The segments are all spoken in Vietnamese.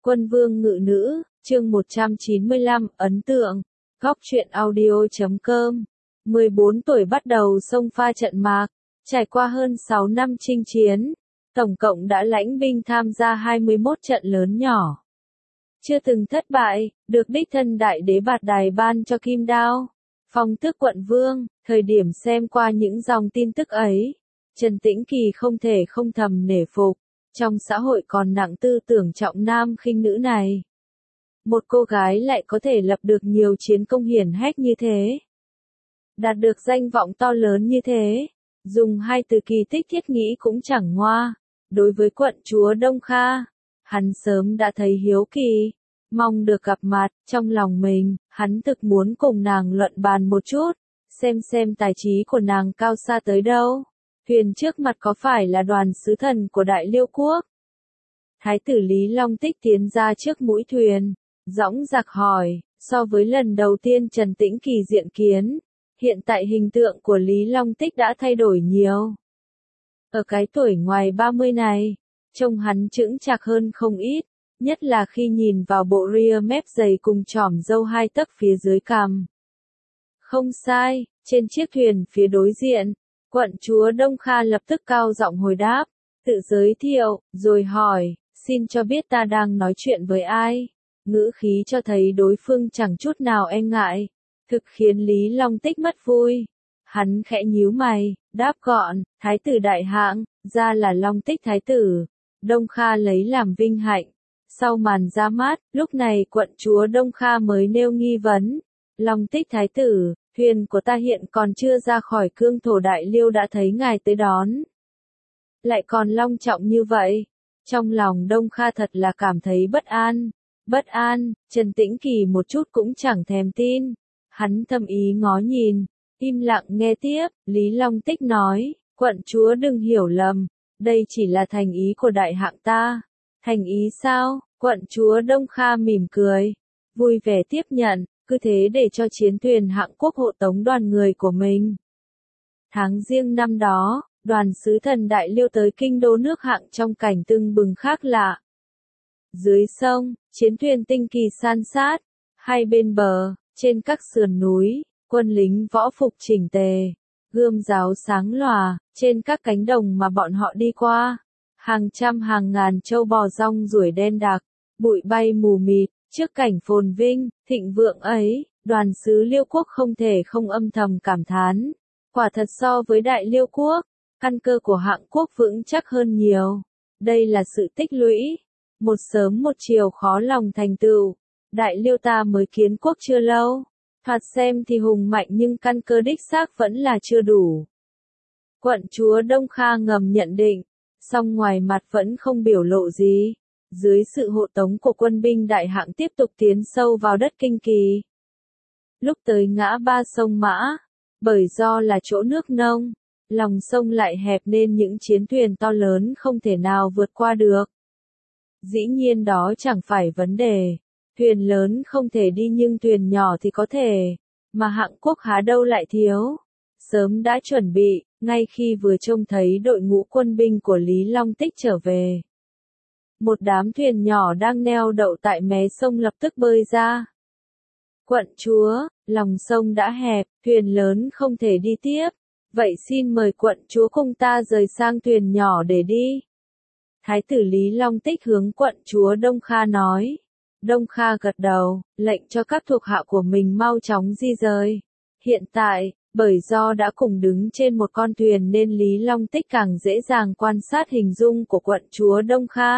Quân vương ngự nữ, chương 195, ấn tượng. Góc truyện audio.com 14 tuổi bắt đầu xông pha trận mạc, trải qua hơn 6 năm chinh chiến, tổng cộng đã lãnh binh tham gia 21 trận lớn nhỏ. Chưa từng thất bại, được đích thân đại đế Bạt Đài ban cho kim đao, phong tước quận vương. Thời điểm xem qua những dòng tin tức ấy, Trần Tĩnh Kỳ không thể không thầm nể phục. Trong xã hội còn nặng tư tưởng trọng nam khinh nữ này, một cô gái lại có thể lập được nhiều chiến công hiển hách như thế, đạt được danh vọng to lớn như thế, dùng hai từ kỳ tích thiết nghĩ cũng chẳng ngoa. Đối với quận chúa Đông Kha, hắn sớm đã thấy hiếu kỳ, mong được gặp mặt. Trong lòng mình, hắn thực muốn cùng nàng luận bàn một chút, xem tài trí của nàng cao xa tới đâu. Thuyền trước mặt có phải là đoàn sứ thần của Đại Liêu Quốc? Thái tử Lý Long Tích tiến ra trước mũi thuyền, dõng dạc hỏi. So với lần đầu tiên Trần Tĩnh Kỳ diện kiến, hiện tại hình tượng của Lý Long Tích đã thay đổi nhiều. Ở cái tuổi ngoài 30 này, trông hắn chững chạc hơn không ít, nhất là khi nhìn vào bộ ria mép dày cùng chỏm râu 2 tấc phía dưới cằm. Không sai, trên chiếc thuyền phía đối diện, quận chúa Đông Kha lập tức cao giọng hồi đáp, tự giới thiệu, rồi hỏi, xin cho biết ta đang nói chuyện với ai. Ngữ khí cho thấy đối phương chẳng chút nào e ngại, thực khiến Lý Long Tích mất vui. Hắn khẽ nhíu mày, đáp gọn, thái tử đại hãng, ra là Long Tích thái tử. Đông Kha lấy làm vinh hạnh. Sau màn ra mắt, lúc này quận chúa Đông Kha mới nêu nghi vấn. Long Tích thái tử, thuyền của ta hiện còn chưa ra khỏi cương thổ Đại Liêu đã thấy ngài tới đón. Lại còn long trọng như vậy. Trong lòng Đông Kha thật là cảm thấy bất an. Bất an, Trần Tĩnh Kỳ một chút cũng chẳng thèm tin. Hắn thầm ý ngó nhìn, im lặng nghe tiếp. Lý Long Tích nói, quận chúa đừng hiểu lầm, đây chỉ là thành ý của đại hạng ta. Thành ý sao? Quận chúa Đông Kha mỉm cười, vui vẻ tiếp nhận, cứ thế để cho chiến thuyền hạng quốc hộ tống đoàn người của mình. Tháng Giêng năm đó, đoàn sứ thần Đại Liêu tới kinh đô nước Hạng trong cảnh tưng bừng khác lạ. Dưới sông, chiến thuyền tinh kỳ san sát, hai bên bờ, trên các sườn núi, quân lính võ phục chỉnh tề, gươm giáo sáng lòa, trên các cánh đồng mà bọn họ đi qua. Hàng trăm hàng ngàn trâu bò rong ruổi đen đặc, bụi bay mù mịt. Trước cảnh phồn vinh, thịnh vượng ấy, đoàn sứ Liêu Quốc không thể không âm thầm cảm thán. Quả thật so với Đại Liêu Quốc, căn cơ của Hạng Quốc vững chắc hơn nhiều. Đây là sự tích lũy, một sớm một chiều khó lòng thành tựu. Đại Liêu ta mới kiến quốc chưa lâu, thoạt xem thì hùng mạnh nhưng căn cơ đích xác vẫn là chưa đủ. Quận chúa Đông Kha ngầm nhận định, song ngoài mặt vẫn không biểu lộ gì. Dưới sự hộ tống của quân binh đại hạng tiếp tục tiến sâu vào đất Kinh Kỳ. Lúc tới ngã ba sông Mã, bởi do là chỗ nước nông, lòng sông lại hẹp nên những chiến thuyền to lớn không thể nào vượt qua được. Dĩ nhiên đó chẳng phải vấn đề, thuyền lớn không thể đi nhưng thuyền nhỏ thì có thể, mà Hạng Quốc há đâu lại thiếu. Sớm đã chuẩn bị, ngay khi vừa trông thấy đội ngũ quân binh của Lý Long Tích trở về. Một đám thuyền nhỏ đang neo đậu tại mé sông lập tức bơi ra. Quận chúa, lòng sông đã hẹp, thuyền lớn không thể đi tiếp. Vậy xin mời quận chúa cùng ta rời sang thuyền nhỏ để đi. Thái tử Lý Long Tích hướng quận chúa Đông Kha nói. Đông Kha gật đầu, lệnh cho các thuộc hạ của mình mau chóng di rời. Hiện tại, bởi do đã cùng đứng trên một con thuyền nên Lý Long Tích càng dễ dàng quan sát hình dung của quận chúa Đông Kha.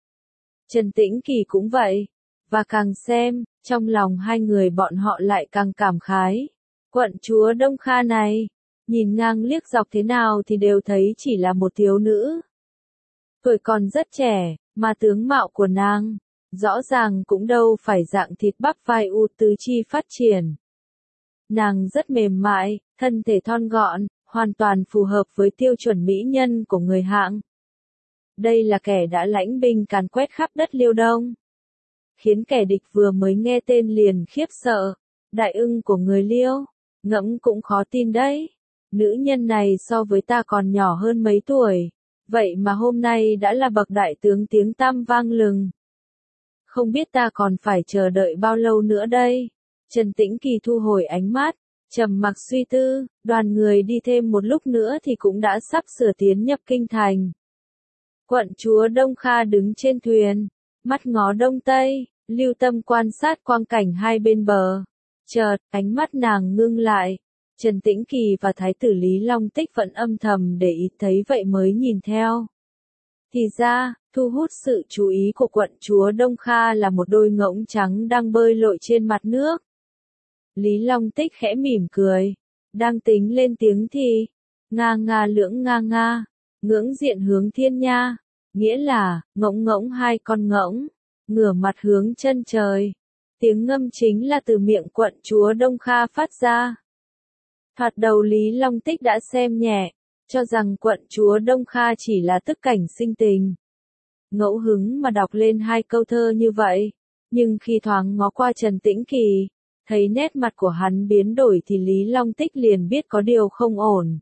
Trần Tĩnh Kỳ cũng vậy, và càng xem, trong lòng hai người bọn họ lại càng cảm khái. Quận chúa Đông Kha này, nhìn ngang liếc dọc thế nào thì đều thấy chỉ là một thiếu nữ. Tuổi còn rất trẻ, mà tướng mạo của nàng, rõ ràng cũng đâu phải dạng thịt bắp vai u tứ chi phát triển. Nàng rất mềm mại, thân thể thon gọn, hoàn toàn phù hợp với tiêu chuẩn mỹ nhân của người Hạng. Đây là kẻ đã lãnh binh càn quét khắp đất Liêu Đông, khiến kẻ địch vừa mới nghe tên liền khiếp sợ. Đại ưng của người Liêu, ngẫm cũng khó tin đấy. Nữ nhân này so với ta còn nhỏ hơn mấy tuổi, vậy mà hôm nay đã là bậc đại tướng tiếng tăm vang lừng. không biết ta còn phải chờ đợi bao lâu nữa đây. Trần Tĩnh Kỳ thu hồi ánh mắt, trầm mặc suy tư, đoàn người đi thêm một lúc nữa thì cũng đã sắp sửa tiến nhập kinh thành. Quận chúa Đông Kha đứng trên thuyền, mắt ngó đông tây, lưu tâm quan sát quang cảnh hai bên bờ. Chợt, ánh mắt nàng ngưng lại. Trần Tĩnh Kỳ và Thái tử Lý Long Tích vẫn âm thầm để ý, thấy vậy mới nhìn theo. Thì ra, thu hút sự chú ý của quận chúa Đông Kha là một đôi ngỗng trắng đang bơi lội trên mặt nước. Lý Long Tích khẽ mỉm cười, đang tính lên tiếng thì, nga nga lưỡng nga nga, ngưỡng diện hướng thiên nha, nghĩa là, ngỗng ngỗng hai con ngỗng, ngửa mặt hướng chân trời. Tiếng ngâm chính là từ miệng quận chúa Đông Kha phát ra. Thoạt đầu Lý Long Tích đã xem nhẹ, cho rằng quận chúa Đông Kha chỉ là tức cảnh sinh tình. Ngẫu hứng mà đọc lên hai câu thơ như vậy, nhưng khi thoáng ngó qua Trần Tĩnh Kỳ, thấy nét mặt của hắn biến đổi thì Lý Long Tích liền biết có điều không ổn.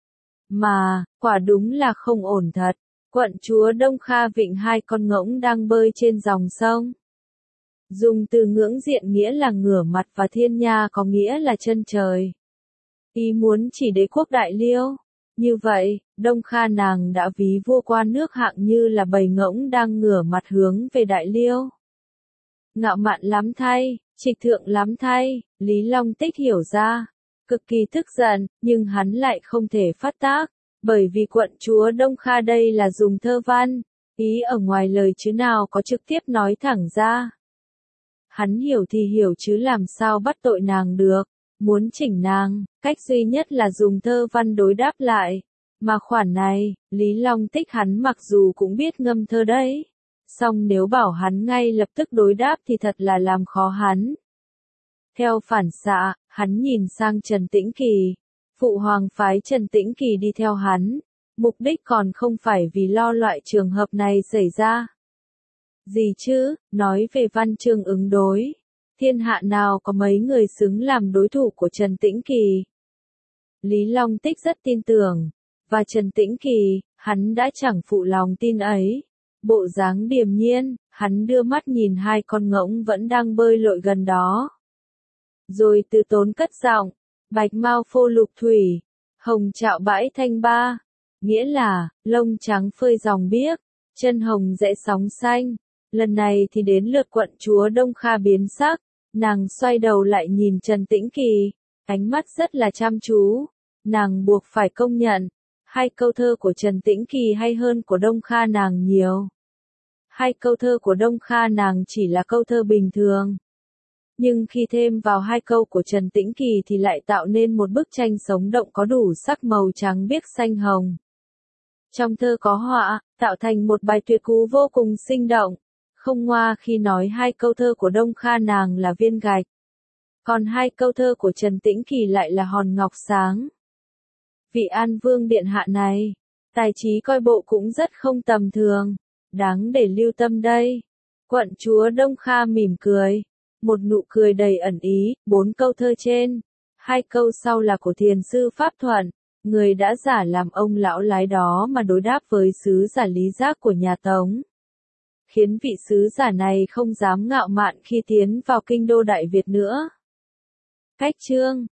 Mà, quả đúng là không ổn thật, quận chúa Đông Kha vịnh hai con ngỗng đang bơi trên dòng sông. Dùng từ ngưỡng diện nghĩa là ngửa mặt và thiên nha có nghĩa là chân trời. Ý muốn chỉ đế quốc Đại Liêu. Như vậy, Đông Kha nàng đã ví vua qua nước hạng như là bầy ngỗng đang ngửa mặt hướng về Đại Liêu. Ngạo mạn lắm thay, trịch thượng lắm thay, Lý Long Tích hiểu ra. Cực kỳ tức giận, nhưng hắn lại không thể phát tác, bởi vì quận chúa Đông Kha đây là dùng thơ văn, ý ở ngoài lời chứ nào có trực tiếp nói thẳng ra. Hắn hiểu thì hiểu chứ làm sao bắt tội nàng được, muốn chỉnh nàng, cách duy nhất là dùng thơ văn đối đáp lại. Mà khoản này, Lý Long Tích hắn mặc dù cũng biết ngâm thơ đấy, song nếu bảo hắn ngay lập tức đối đáp thì thật là làm khó hắn. Theo phản xạ, hắn nhìn sang Trần Tĩnh Kỳ. Phụ hoàng phái Trần Tĩnh Kỳ đi theo hắn, mục đích còn không phải vì lo loại trường hợp này xảy ra. Gì chứ, nói về văn chương ứng đối, thiên hạ nào có mấy người xứng làm đối thủ của Trần Tĩnh Kỳ. Lý Long Tích rất tin tưởng, và Trần Tĩnh Kỳ, hắn đã chẳng phụ lòng tin ấy. Bộ dáng điềm nhiên, hắn đưa mắt nhìn hai con ngỗng vẫn đang bơi lội gần đó. Rồi từ tốn cất giọng, bạch mao phô lục thủy, hồng trạo bãi thanh ba, nghĩa là, lông trắng phơi dòng biếc, chân hồng rẽ sóng xanh. Lần này thì đến lượt quận chúa Đông Kha biến sắc, nàng xoay đầu lại nhìn Trần Tĩnh Kỳ, ánh mắt rất là chăm chú, nàng buộc phải công nhận, hai câu thơ của Trần Tĩnh Kỳ hay hơn của Đông Kha nàng nhiều. Hai câu thơ của Đông Kha nàng chỉ là câu thơ bình thường. Nhưng khi thêm vào hai câu của Trần Tĩnh Kỳ thì lại tạo nên một bức tranh sống động có đủ sắc màu trắng biếc xanh hồng. Trong thơ có họa, tạo thành một bài tuyệt cú vô cùng sinh động. Không ngoa khi nói hai câu thơ của Đông Kha nàng là viên gạch. Còn hai câu thơ của Trần Tĩnh Kỳ lại là hòn ngọc sáng. Vị An Vương điện hạ này, tài trí coi bộ cũng rất không tầm thường, đáng để lưu tâm đây. Quận chúa Đông Kha mỉm cười, một nụ cười đầy ẩn ý, bốn câu thơ trên. Hai câu sau là của thiền sư Pháp Thuận, người đã giả làm ông lão lái đó mà đối đáp với sứ giả Lý Giác của nhà Tống. Khiến vị sứ giả này không dám ngạo mạn khi tiến vào kinh đô Đại Việt nữa. Cách chương